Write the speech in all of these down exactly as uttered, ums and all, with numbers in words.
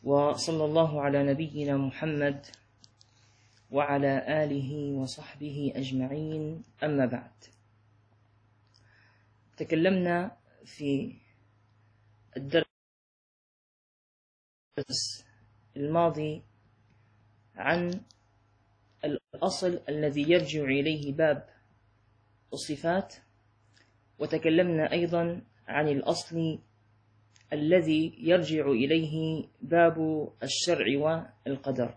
وصلى الله على نبينا محمد وعلى آله وصحبه أجمعين، أما بعد. تكلمنا في الدرس الماضي عن الأصل الذي يرجع إليه باب الصفات، وتكلمنا أيضا عن الأصل الذي يرجع إليه باب الشرع والقدر.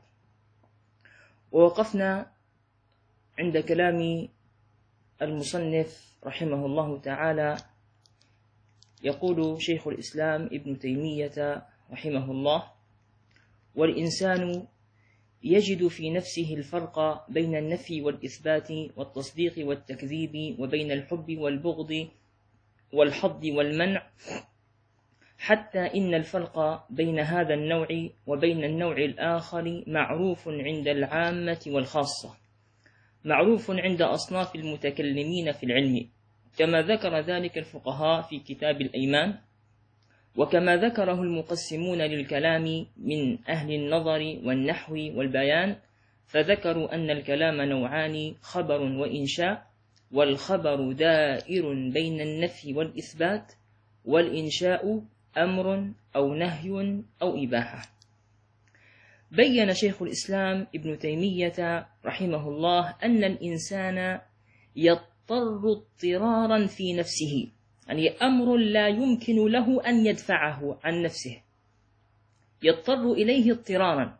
ووقفنا عند كلام المصنف رحمه الله تعالى، يقول شيخ الإسلام ابن تيمية رحمه الله: والإنسان يجد في نفسه الفرق بين النفي والإثبات والتصديق والتكذيب، وبين الحب والبغض والحظ والمنع، حتى إن الفرق بين هذا النوع وبين النوع الآخر معروف عند العامة والخاصة، معروف عند أصناف المتكلمين في العلم، كما ذكر ذلك الفقهاء في كتاب الأيمان، وكما ذكره المقسمون للكلام من أهل النظر والنحو والبيان، فذكروا أن الكلام نوعان: خبر وإنشاء، والخبر دائر بين النفي والإثبات، والإنشاء أمر أو نهي أو إباحة. بين شيخ الإسلام ابن تيمية رحمه الله أن الإنسان يضطر اضطرارا في نفسه، يعني أمر لا يمكن له أن يدفعه عن نفسه، يضطر إليه اضطرارا.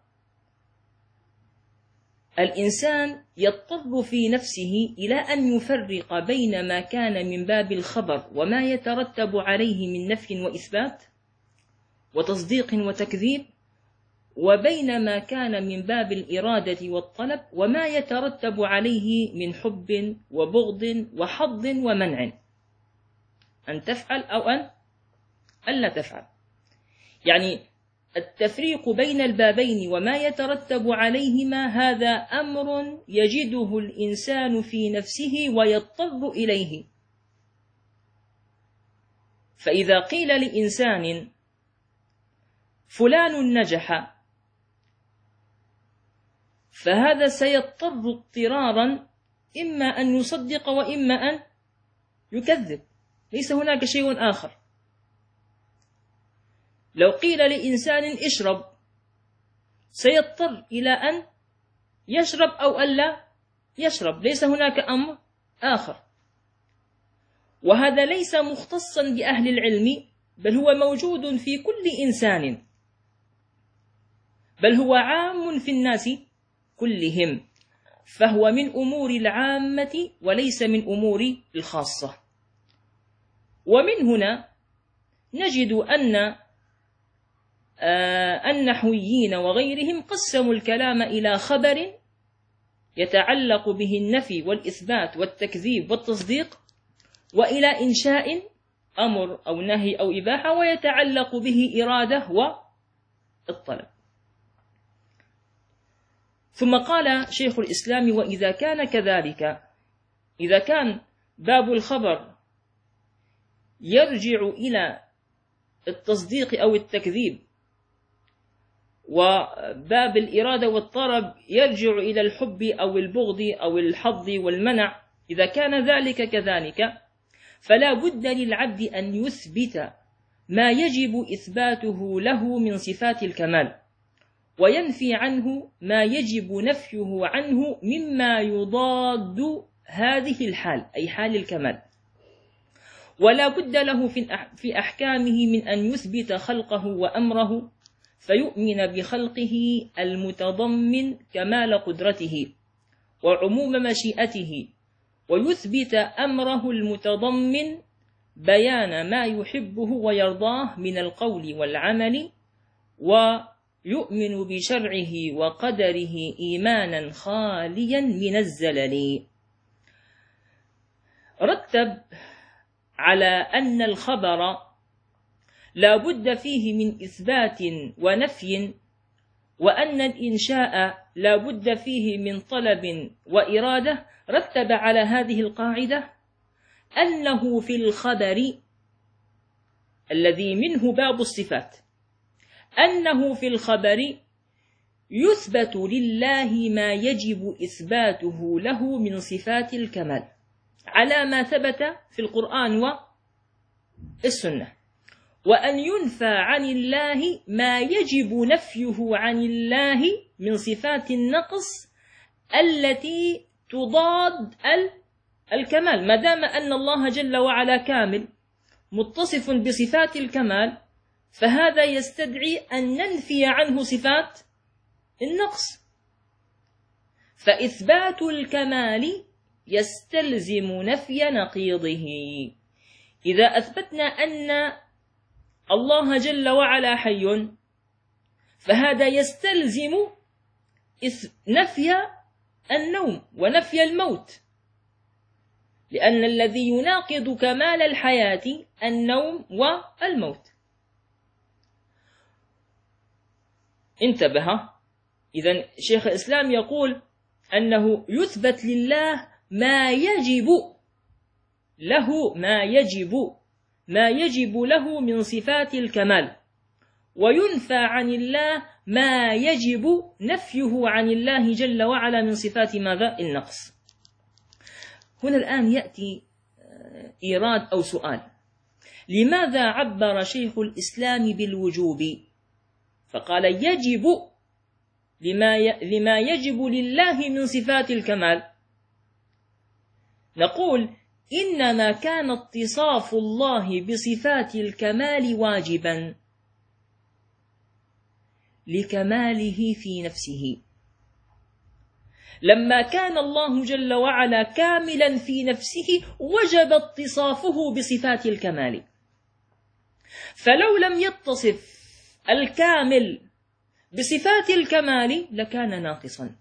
الإنسان يضطر في نفسه إلى أن يفرق بين ما كان من باب الخبر وما يترتب عليه من نفي وإثبات وتصديق وتكذيب، وبين ما كان من باب الإرادة والطلب وما يترتب عليه من حب وبغض وحظ ومنع، أن تفعل أو أن ألا تفعل. يعني التفريق بين البابين وما يترتب عليهما هذا أمر يجده الإنسان في نفسه ويضطر إليه. فإذا قيل لإنسان فلان نجح، فهذا سيضطر اضطرارا إما أن يصدق وإما أن يكذب، ليس هناك شيء آخر. لو قيل لإنسان اشرب، سيضطر إلى أن يشرب أو ألا يشرب، ليس هناك أمر آخر. وهذا ليس مختصا بأهل العلم، بل هو موجود في كل إنسان، بل هو عام في الناس كلهم، فهو من أمور العامة وليس من أمور الخاصة. ومن هنا نجد أن النحويين وغيرهم قسموا الكلام إلى خبر يتعلق به النفي والإثبات والتكذيب والتصديق، وإلى إنشاء أمر أو نهي أو إباحة ويتعلق به إرادة والطلب. ثم قال شيخ الإسلام: وإذا كان كذلك، إذا كان باب الخبر يرجع إلى التصديق أو التكذيب، وباب الإرادة والطلب يرجع إلى الحب أو البغض أو الحظ والمنع، إذا كان ذلك كذلك، فلا بد للعبد أن يثبت ما يجب إثباته له من صفات الكمال، وينفي عنه ما يجب نفيه عنه مما يضاد هذه الحال، أي حال الكمال. ولا بد له في أحكامه من أن يثبت خلقه وأمره، فيؤمن بخلقه المتضمن كمال قدرته وعموم مشيئته، ويثبت أمره المتضمن بيان ما يحبه ويرضاه من القول والعمل، ويؤمن بشرعه وقدره إيمانا خاليا من الزلل. رتب على أن الخبر لا بد فيه من إثبات ونفي، وأن الإنشاء لا بد فيه من طلب وإرادة، رتب على هذه القاعدة أنه في الخبر الذي منه باب الصفات أنه في الخبر يثبت لله ما يجب إثباته له من صفات الكمال على ما ثبت في القرآن والسنة، وأن ينفى عن الله ما يجب نفيه عن الله من صفات النقص التي تضاد الكمال. ما دام أن الله جل وعلا كامل متصف بصفات الكمال، فهذا يستدعي أن ننفي عنه صفات النقص. فإثبات الكمال يستلزم نفي نقيضه. إذا أثبتنا أن الله جل وعلا حي، فهذا يستلزم نفي النوم ونفي الموت، لأن الذي يناقض كمال الحياة النوم والموت. انتبه، إذن شيخ الإسلام يقول أنه يثبت لله ما يجب له ما يجب ما يجب له من صفات الكمال، وينفى عن الله ما يجب نفيه عن الله جل وعلا من صفات ماذا؟ النقص. هنا الآن يأتي إيراد أو سؤال: لماذا عبر شيخ الإسلام بالوجوب فقال يجب لما لما يجب لله من صفات الكمال؟ نقول إنما كان اتصاف الله بصفات الكمال واجبا لكماله في نفسه. لما كان الله جل وعلا كاملا في نفسه وجب اتصافه بصفات الكمال، فلو لم يتصف الكامل بصفات الكمال لكان ناقصا،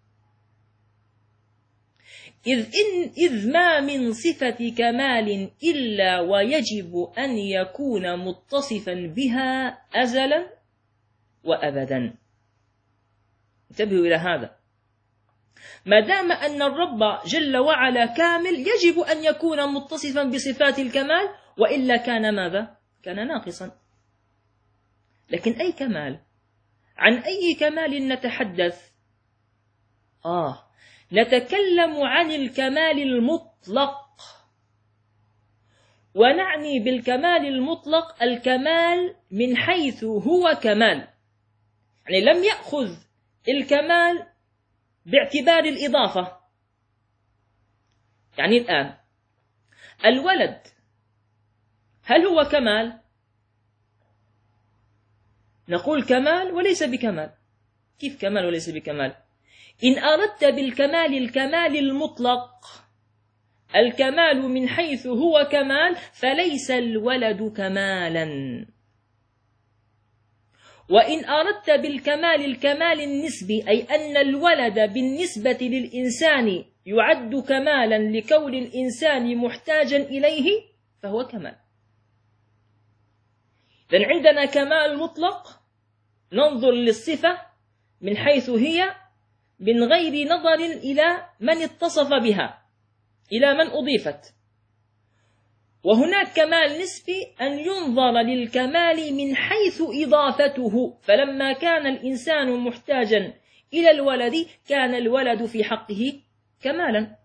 إذ, إن إذ ما من صفة كمال إلا ويجب أن يكون متصفا بها أزلا وأبدا. انتبهوا إلى هذا، ما دام أن الرب جل وعلا كامل يجب أن يكون متصفا بصفات الكمال، وإلا كان ماذا؟ كان ناقصا. لكن أي كمال؟ عن أي كمال نتحدث؟ آه نتكلم عن الكمال المطلق، ونعني بالكمال المطلق الكمال من حيث هو كمال، يعني لم يأخذ الكمال باعتبار الإضافة. يعني الآن الولد هل هو كمال؟ نقول كمال وليس بكمال. كيف كمال وليس بكمال؟ إن أردت بالكمال الكمال المطلق، الكمال من حيث هو كمال، فليس الولد كمالا. وإن أردت بالكمال الكمال النسبي، أي أن الولد بالنسبة للإنسان يعد كمالا لكون الإنسان محتاجا إليه، فهو كمال. إذن عندنا كمال مطلق ننظر للصفة من حيث هي من غير نظر إلى من اتصف بها، إلى من أضيفت. وهناك كمال نسبي أن ينظر للكمال من حيث إضافته، فلما كان الإنسان محتاجا إلى الولد كان الولد في حقه كمالا،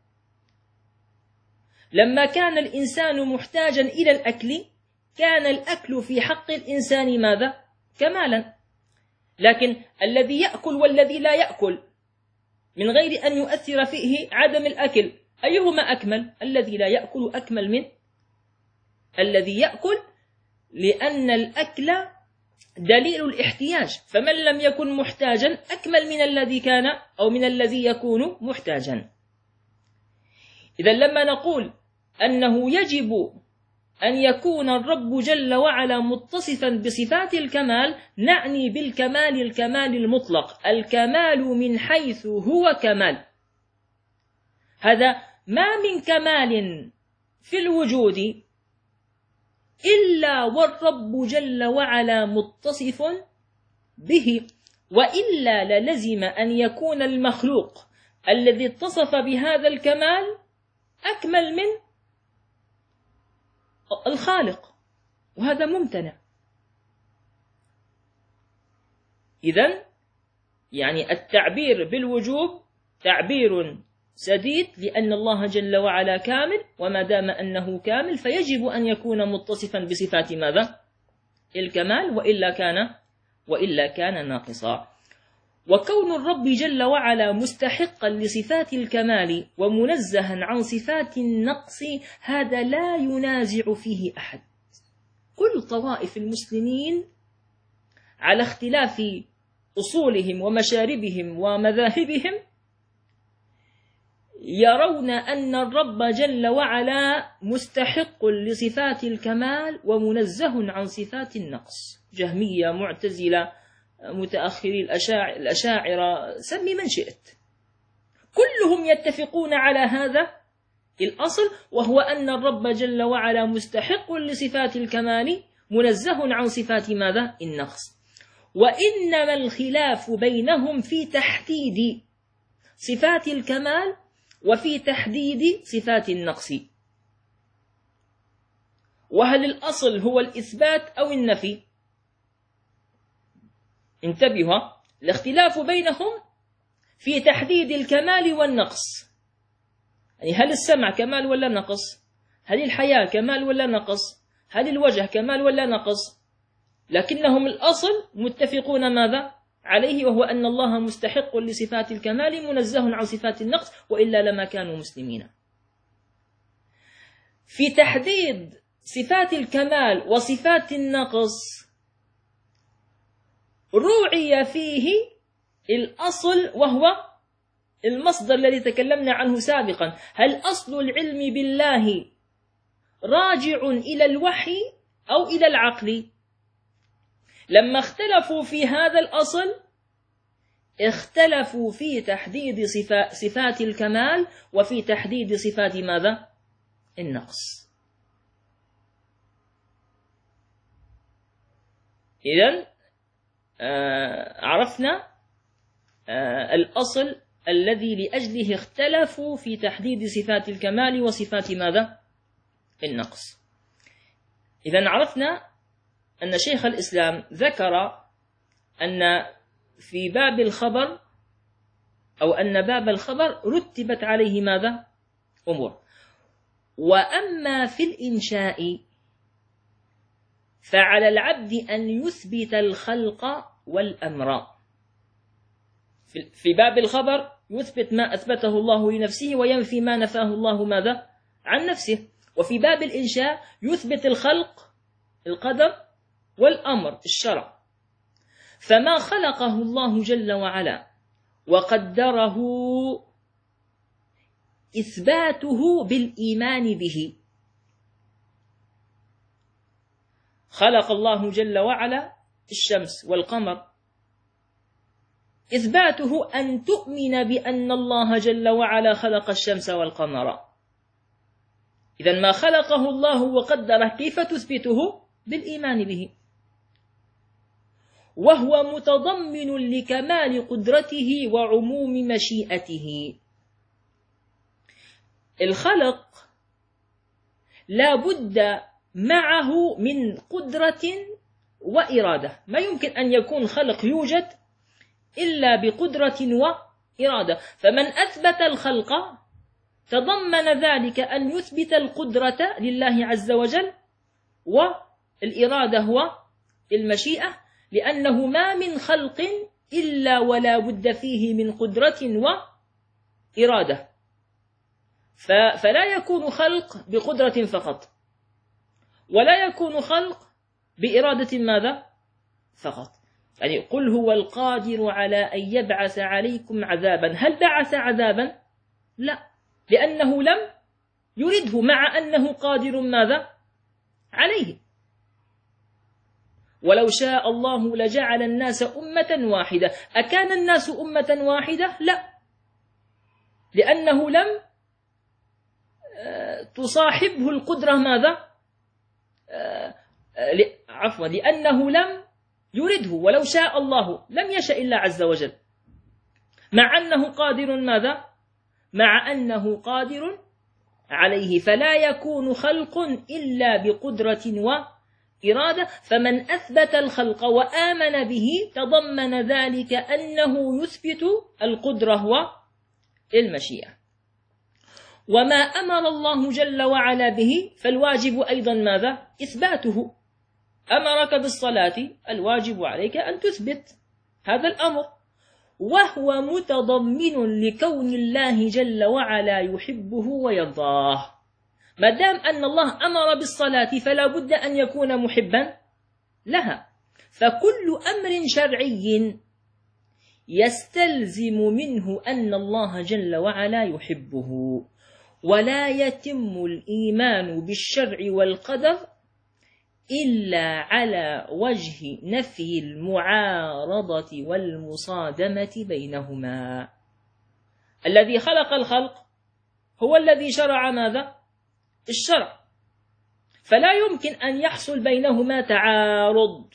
لما كان الإنسان محتاجا إلى الأكل كان الأكل في حق الإنسان ماذا؟ كمالا. لكن الذي يأكل والذي لا يأكل من غير أن يؤثر فيه عدم الأكل، أيهما أكمل؟ الذي لا يأكل أكمل من الذي يأكل، لأن الأكل دليل الاحتياج، فمن لم يكن محتاجا أكمل من الذي كان أو من الذي يكون محتاجا. إذا لما نقول أنه يجب أن يكون الرب جل وعلا متصفا بصفات الكمال، نعني بالكمال الكمال المطلق، الكمال من حيث هو كمال. هذا ما من كمال في الوجود إلا والرب جل وعلا متصف به، وإلا للزم أن يكون المخلوق الذي اتصف بهذا الكمال أكمل من الخالق، وهذا ممتنع. إذن يعني التعبير بالوجوب تعبير سديد، لأن الله جل وعلا كامل، وما دام أنه كامل فيجب أن يكون متصفا بصفات ماذا؟ الكمال، وإلا كان وإلا كان ناقصا. وكون الرب جل وعلا مستحقا لصفات الكمال ومنزها عن صفات النقص هذا لا ينازع فيه أحد. كل طوائف المسلمين على اختلاف أصولهم ومشاربهم ومذاهبهم يرون أن الرب جل وعلا مستحق لصفات الكمال ومنزه عن صفات النقص. جهمية، معتزلة، متأخري الأشاعرة، سمي من شئت، كلهم يتفقون على هذا الأصل، وهو أن الرب جل وعلا مستحق لصفات الكمال منزه عن صفات ماذا؟ النقص. وإنما الخلاف بينهم في تحديد صفات الكمال وفي تحديد صفات النقص. وهل الأصل هو الإثبات أو النفي؟ انتبهوا، الاختلاف بينهم في تحديد الكمال والنقص، يعني هل السمع كمال ولا نقص؟ هل الحياة كمال ولا نقص؟ هل الوجه كمال ولا نقص؟ لكنهم الأصل متفقون ماذا عليه، وهو أن الله مستحق لصفات الكمال منزه عن صفات النقص، وإلا لما كانوا مسلمين. في تحديد صفات الكمال وصفات النقص روعي فيه الأصل، وهو المصدر الذي تكلمنا عنه سابقا. هل أصل العلم بالله راجع إلى الوحي أو إلى العقل؟ لما اختلفوا في هذا الأصل اختلفوا في تحديد صفات الكمال وفي تحديد صفات ماذا؟ النقص. إذن آه عرفنا آه الأصل الذي لأجله اختلفوا في تحديد صفات الكمال وصفات ماذا؟ النقص. إذن عرفنا أن شيخ الإسلام ذكر أن في باب الخبر أو أن باب الخبر رتبت عليه ماذا؟ أمور. وأما في الإنشاء فعلى العبد أن يثبت الخلق والأمر. في باب الخبر يثبت ما أثبته الله لنفسه وينفي ما نفاه الله ماذا؟ عن نفسه. وفي باب الإنشاء يثبت الخلق القدر والأمر الشرع. فما خلقه الله جل وعلا وقدره إثباته بالإيمان به. خلق الله جل وعلا الشمس والقمر، إثباته أن تؤمن بأن الله جل وعلا خلق الشمس والقمر. إذن ما خلقه الله وقدره كيف تثبته؟ بالإيمان به. وهو متضمن لكمال قدرته وعموم مشيئته. الخلق لا بد معه من قدرة وإرادة، ما يمكن أن يكون خلق يوجد إلا بقدرة وإرادة. فمن أثبت الخلق تضمن ذلك أن يثبت القدرة لله عز وجل، والإرادة هو المشيئة، لأنه ما من خلق إلا ولا بد فيه من قدرة وإرادة. فلا يكون خلق بقدرة فقط، ولا يكون خلق بإرادة ماذا؟ فقط. يعني قل هو القادر على أن يبعث عليكم عذابا، هل بعث عذابا؟ لا، لأنه لم يرده، مع أنه قادر ماذا؟ عليه. ولو شاء الله لجعل الناس أمة واحدة. أكان الناس أمة واحدة؟ لا، لأنه لم تصاحبه القدرة ماذا؟ عفوا، لأنه لم يرده. ولو شاء الله لم يشاء الله عز وجل، مع أنه قادر ماذا؟ مع أنه قادر عليه. فلا يكون خلق إلا بقدرة والإرادة، فمن أثبت الخلق وآمن به تضمن ذلك أنه يثبت القدرة والمشيئة. وما أمر الله جل وعلا به فالواجب أيضا ماذا؟ إثباته. أمرك بالصلاة، الواجب عليك أن تثبت هذا الأمر، وهو متضمن لكون الله جل وعلا يحبه ويرضاه. ما دام أن الله أمر بالصلاة فلا بد أن يكون محبا لها، فكل أمر شرعي يستلزم منه أن الله جل وعلا يحبه. ولا يتم الإيمان بالشرع والقدر إلا على وجه نفي المعارضة والمصادمة بينهما. الذي خلق الخلق هو الذي شرع ماذا؟ الشرع، فلا يمكن أن يحصل بينهما تعارض،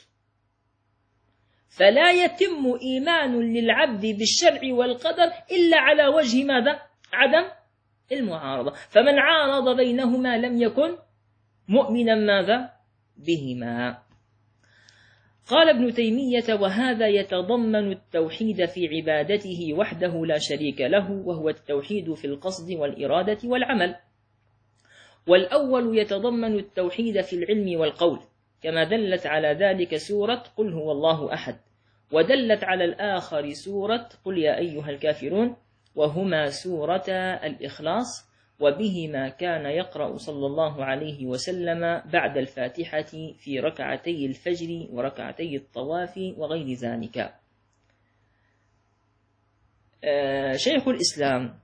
فلا يتم إيمان للعبد بالشرع والقدر إلا على وجه ماذا؟ عدم المعارضة. فمن عارض بينهما لم يكن مؤمنا ماذا؟ بهما. قال ابن تيمية: وهذا يتضمن التوحيد في عبادته وحده لا شريك له، وهو التوحيد في القصد والإرادة والعمل. والأول يتضمن التوحيد في العلم والقول، كما دلت على ذلك سورة قل هو الله أحد، ودلت على الآخر سورة قل يا أيها الكافرون، وهما سورة الإخلاص، وبهما كان يقرأ صلى الله عليه وسلم بعد الفاتحة في ركعتي الفجر وركعتي الطواف وغير ذلك. شيخ الإسلام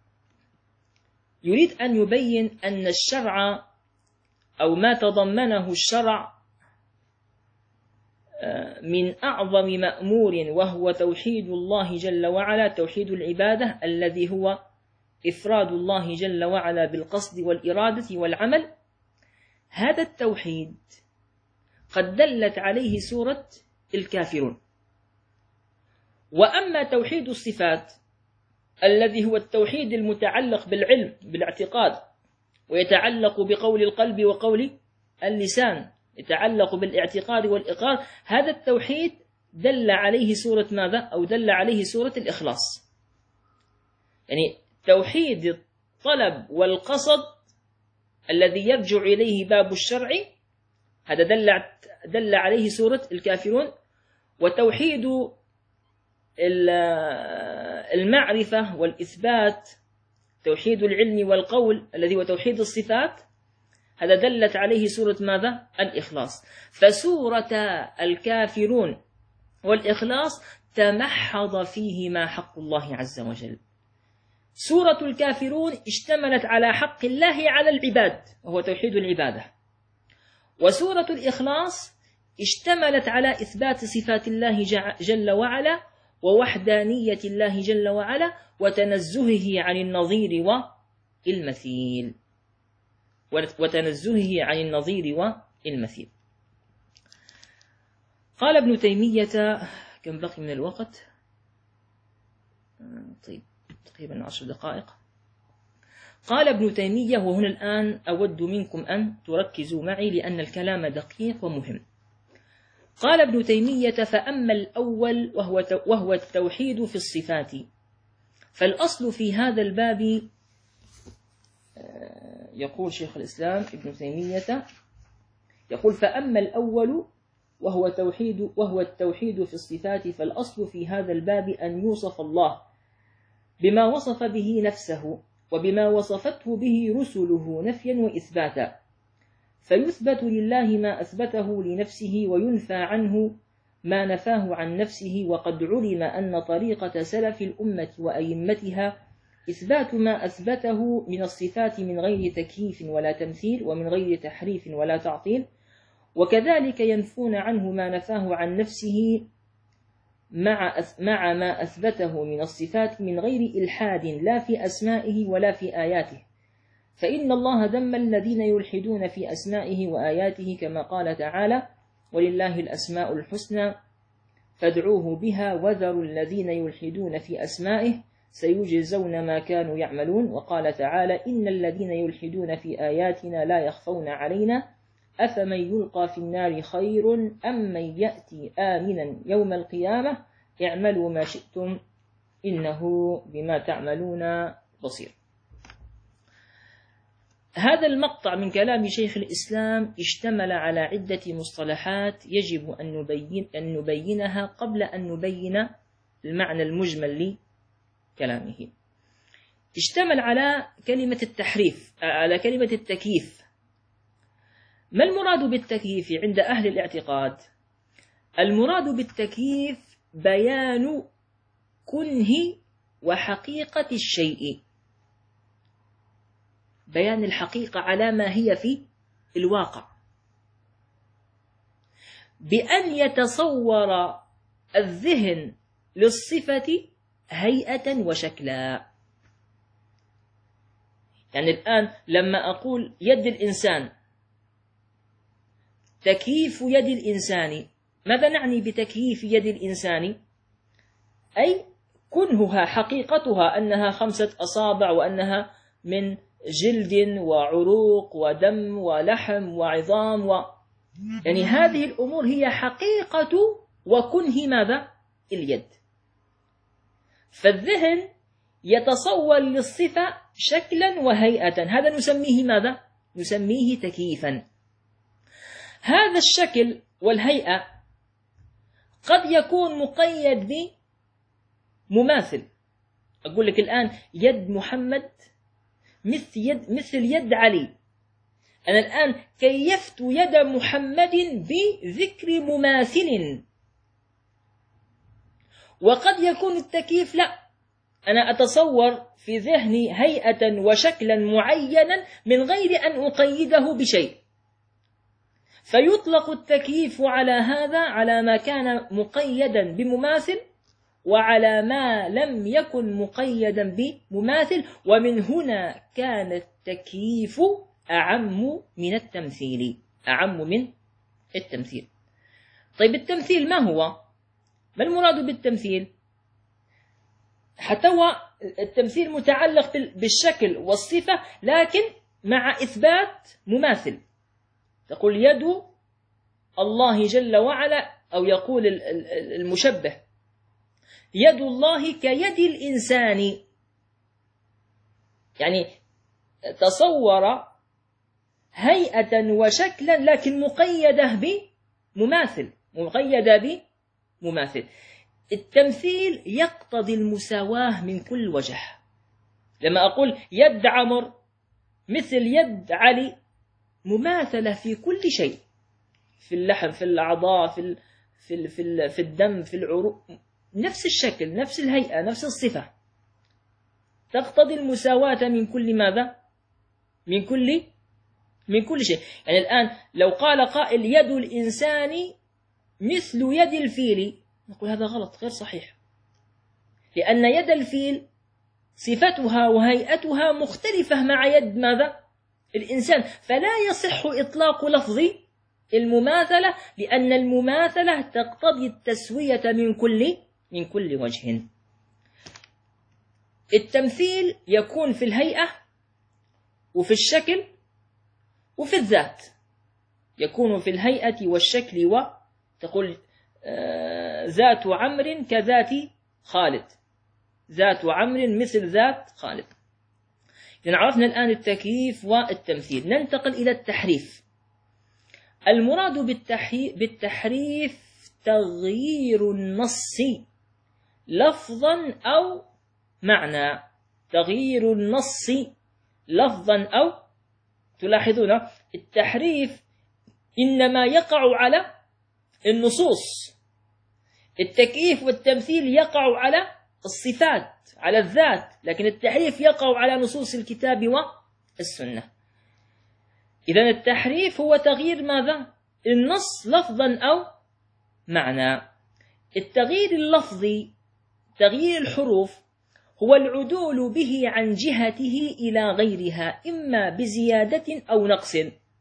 يريد أن يبين أن الشرع أو ما تضمنه الشرع من أعظم مأمور، وهو توحيد الله جل وعلا، توحيد العبادة الذي هو إفراد الله جل وعلا بالقصد والإرادة والعمل. هذا التوحيد قد دلت عليه سورة الكافرون. وأما توحيد الصفات الذي هو التوحيد المتعلق بالعلم بالاعتقاد، ويتعلق بقول القلب وقول اللسان، يتعلق بالاعتقاد والإقرار، هذا التوحيد دل عليه سورة ماذا؟ أو دل عليه سورة الإخلاص. يعني توحيد الطلب والقصد الذي يرجع إليه باب الشرع، هذا دل دل عليه سورة الكافرون. وتوحيد المعرفة والإثبات، توحيد العلم والقول الذي هو توحيد الصفات، هذا دلت عليه سورة ماذا؟ الإخلاص. فسورة الكافرون والإخلاص تمحض فيهما حق الله عز وجل. سورة الكافرون اشتملت على حق الله على العباد وهو توحيد العبادة، وسورة الإخلاص اشتملت على إثبات صفات الله جل وعلا ووحدانية الله جل وعلا وتنزهه عن النظير والمثيل وتنزهه عن النظير والمثيل. قال ابن تيمية، كم بقي من الوقت؟ طيب تقريبا عشر دقائق. قال ابن تيمية، وهنا الآن أود منكم أن تركزوا معي لأن الكلام دقيق ومهم. قال ابن تيمية: فأما الأول وهو وهو التوحيد في الصفات، فالأصل في هذا الباب، يقول شيخ الإسلام ابن تيمية، يقول: فأما الأول وهو توحيد وهو التوحيد في الصفات، فالأصل في هذا الباب أن يوصف الله بما وصف به نفسه وبما وصفته به رسله نفيا وإثباتا، فيثبت لله ما أثبته لنفسه وينفى عنه ما نفاه عن نفسه. وقد علم أن طريقة سلف الأمة وأئمتها إثبات ما أثبته من الصفات من غير تكييف ولا تمثيل ومن غير تحريف ولا تعطيل، وكذلك ينفون عنه ما نفاه عن نفسه مع مع ما أثبته من الصفات من غير إلحاد لا في أسمائه ولا في آياته، فإن الله ذم الذين يلحدون في أسمائه وآياته، كما قال تعالى: ولله الأسماء الحسنى فادعوه بها وذروا الذين يلحدون في أسمائه سيجزون ما كانوا يعملون. وقال تعالى: إن الذين يلحدون في آياتنا لا يخفون علينا أفمن يلقى في النار خير أم من يأتي آمنا يوم القيامة اعملوا ما شئتم إنه بما تعملون بصير. هذا المقطع من كلام شيخ الإسلام اشتمل على عدة مصطلحات يجب أن نبين أن نبينها قبل أن نبين المعنى المجمل لكلامه. اشتمل على كلمة التحريف، على كلمة التكييف. ما المراد بالتكييف عند أهل الاعتقاد؟ المراد بالتكييف بيان كنه وحقيقة الشيء، بيان الحقيقة على ما هي في الواقع، بأن يتصور الذهن للصفة هيئة وشكلا. يعني الآن لما أقول يد الإنسان، تكييف يد الإنسان، ماذا نعني بتكييف يد الإنسان؟ أي كنهها حقيقتها أنها خمسة أصابع وأنها من جلد وعروق ودم ولحم وعظام و... يعني هذه الأمور هي حقيقة وكنه ماذا؟ اليد. فالذهن يتصور للصفة شكلا وهيئة، هذا نسميه ماذا؟ نسميه تكييفا. هذا الشكل والهيئة قد يكون مقيد بمماثل. أقول لك الآن يد محمد مثل يد, مثل يد علي. أنا الآن كيفت يد محمد بذكر مماثل. وقد يكون التكييف لا، أنا أتصور في ذهني هيئة وشكلا معينا من غير أن أقيده بشيء، فيطلق التكييف على هذا، على ما كان مقيدا بمماثل وعلى ما لم يكن مقيدا بمماثل. ومن هنا كان التكييف أعم من التمثيل، أعم من التمثيل. طيب التمثيل ما هو؟ ما المراد بالتمثيل؟ حتى هو التمثيل متعلق بالشكل والصفة، لكن مع إثبات مماثل. تقول يد الله جل وعلا، أو يقول المشبه يد الله كيد الإنسان، يعني تصور هيئة وشكلا لكن مقيدة بمماثل، مقيدة بمماثل. التمثيل يقتضي المساواة من كل وجه. لما أقول يد عمر مثل يد علي، مماثلة في كل شيء، في اللحم، في الأعضاء، في في في, في الدم، في العروق، نفس الشكل، نفس الهيئة، نفس الصفة، تقتضي المساواة من كل ماذا؟ من كل من كل شيء. يعني الآن لو قال قائل يد الإنسان مثل يد الفيل، نقول هذا غلط، غير صحيح، لأن يد الفيل صفتها وهيئتها مختلفة مع يد ماذا؟ الإنسان، فلا يصح إطلاق لفظ المماثلة، لأن المماثلة تقتضي التسوية من كل من كل وجه. التمثيل يكون في الهيئة وفي الشكل وفي الذات، يكون في الهيئة والشكل، وتقول آه ذات عمرو كذات خالد، ذات عمرو مثل ذات خالد. إذن عرفنا الآن التكييف والتمثيل. ننتقل إلى التحريف. المراد بالتحريف تغيير النص لفظا أو معنى، تغيير النص لفظا أو، تلاحظون التحريف إنما يقع على النصوص، التكييف والتمثيل يقع على الصفات، على الذات، لكن التحريف يقع على نصوص الكتاب والسنة. إذن التحريف هو تغيير ماذا؟ النص لفظا أو معنى. التغيير اللفظي، تغيير الحروف، هو العدول به عن جهته إلى غيرها، إما بزيادة أو نقص.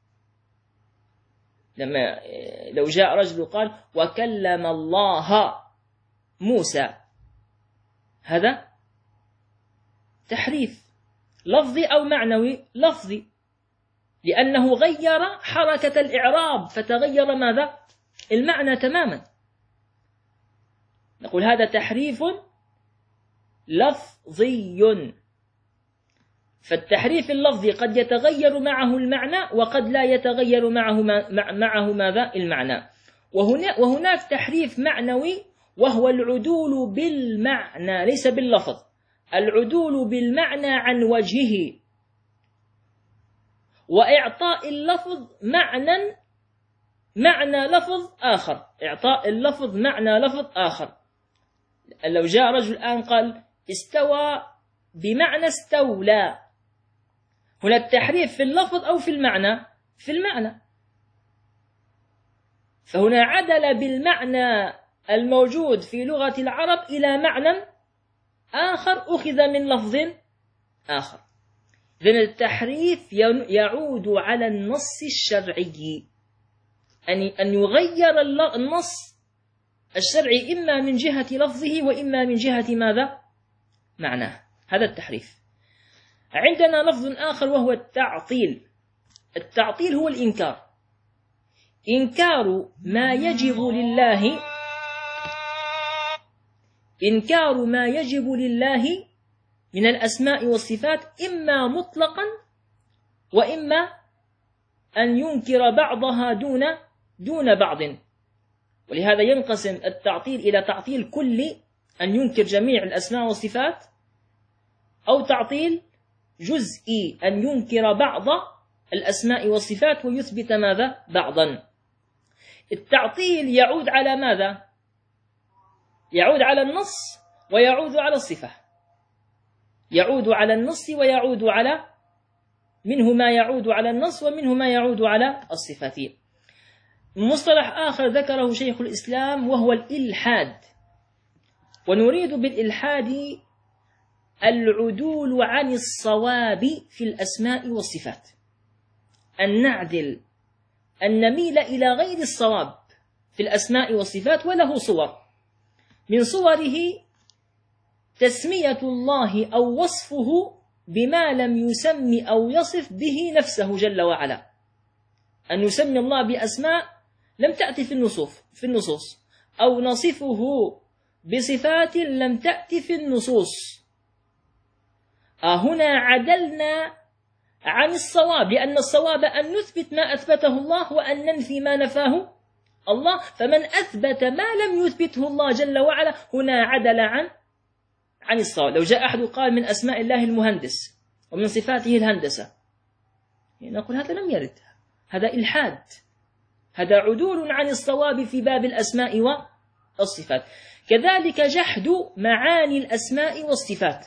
لما لو جاء رجل قال وكلم الله موسى، هذا تحريف لفظي أو معنوي؟ لفظي. لأنه غير حركة الإعراب فتغير ماذا؟ المعنى تماما. نقول هذا تحريف لفظي. فالتحريف اللفظي قد يتغير معه المعنى وقد لا يتغير معه معه ماذا؟ المعنى. وهنا وهناك تحريف معنوي وهو العدول بالمعنى ليس باللفظ، العدول بالمعنى عن وجهه وإعطاء اللفظ معنى معنى لفظ آخر، إعطاء اللفظ معنى لفظ آخر. لو جاء رجل الآن قال استوى بمعنى استولى، هنا التحريف في اللفظ أو في المعنى؟ في المعنى. فهنا عدل بالمعنى الموجود في لغة العرب إلى معنى آخر أخذ من لفظ آخر. إذن التحريف يعود على النص الشرعي، أن يغير النص الشرعي إما من جهة لفظه وإما من جهة ماذا؟ معناه. هذا التحريف. عندنا لفظ آخر وهو التعطيل. التعطيل هو الإنكار، إنكار ما يجب لله إنكار ما يجب لله من الأسماء والصفات إما مطلقا وإما أن ينكر بعضها دون دون بعض. ولهذا ينقسم التعطيل إلى تعطيل كلي أن ينكر جميع الأسماء والصفات، أو تعطيل جزئي أن ينكر بعض الأسماء والصفات ويثبت ماذا؟ بعضا. التعطيل يعود على ماذا؟ يعود على النص ويعود على الصفة، يعود على النص ويعود على منه ما يعود على النص ومنه ما يعود على الصفات. مصطلح آخر ذكره شيخ الإسلام وهو الإلحاد، ونريد بالإلحاد العدول عن الصواب في الأسماء والصفات، أن نعدل، أن نميل إلى غير الصواب في الأسماء والصفات. وله صور، من صوره تسمية الله أو وصفه بما لم يسم أو يصف به نفسه جل وعلا، أن يسمي الله بأسماء لم تأتي في النصوص في النصوص أو نصفه بصفات لم تأتي في النصوص. آه هنا عدلنا عن الصواب، لأن الصواب أن نثبت ما أثبته الله وأن ننفي ما نفاه الله. فمن أثبت ما لم يثبته الله جل وعلا هنا عدل عن عن الصواب. لو جاء أحد قال من أسماء الله المهندس ومن صفاته الهندسة، نقول هذا لم يرد، هذا إلحاد، هذا عدول عن الصواب في باب الأسماء والصفات. كذلك جحد معاني الأسماء والصفات،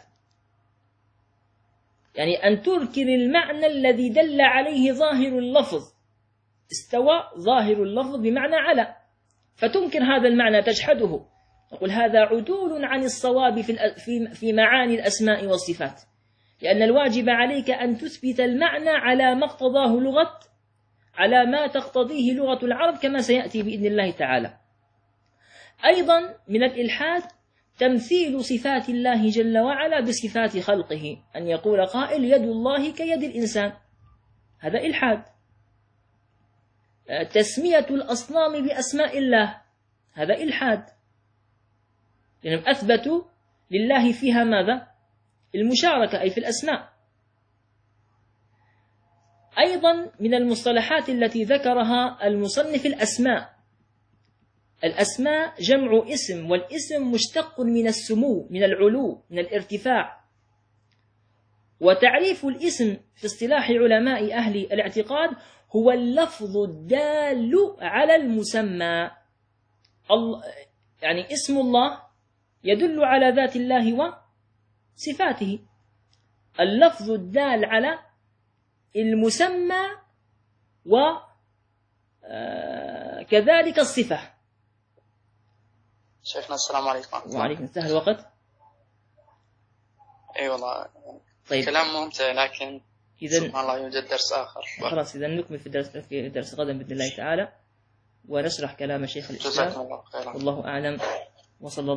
يعني أن تنكر المعنى الذي دل عليه ظاهر اللفظ. استوى ظاهر اللفظ بمعنى على، فتنكر هذا المعنى تجحده، نقول هذا عدول عن الصواب في في معاني الأسماء والصفات، لأن الواجب عليك أن تثبت المعنى على ما اقتضاه لغة على ما تقتضيه لغة العرب كما سيأتي بإذن الله تعالى. أيضا من الإلحاد تمثيل صفات الله جل وعلا بصفات خلقه، أن يقول قائل يد الله كيد الإنسان، هذا إلحاد. تسمية الأصنام بأسماء الله، هذا إلحاد، لأنهم أثبتوا لله فيها ماذا؟ المشاركة، أي في الأسماء. أيضا من المصطلحات التي ذكرها المصنف الأسماء. الأسماء جمع اسم، والاسم مشتق من السمو، من العلو، من الارتفاع. وتعريف الاسم في اصطلاح علماء أهل الاعتقاد هو اللفظ الدال على المسمى. يعني اسم الله يدل على ذات الله وصفاته، اللفظ الدال على المسمى وكذلك الصفة. شيخنا السلام عليكم. وعليكم السلام. الوقت اي والله طيب. كلام ممتع، لكن سبحان الله يوجد درس آخر. خلاص إذا نكمل في درس في درس غدا بإذن الله تعالى ونشرح كلام شيخ الإسلام. جزاكم الله خيرا. والله أعلم. وصلى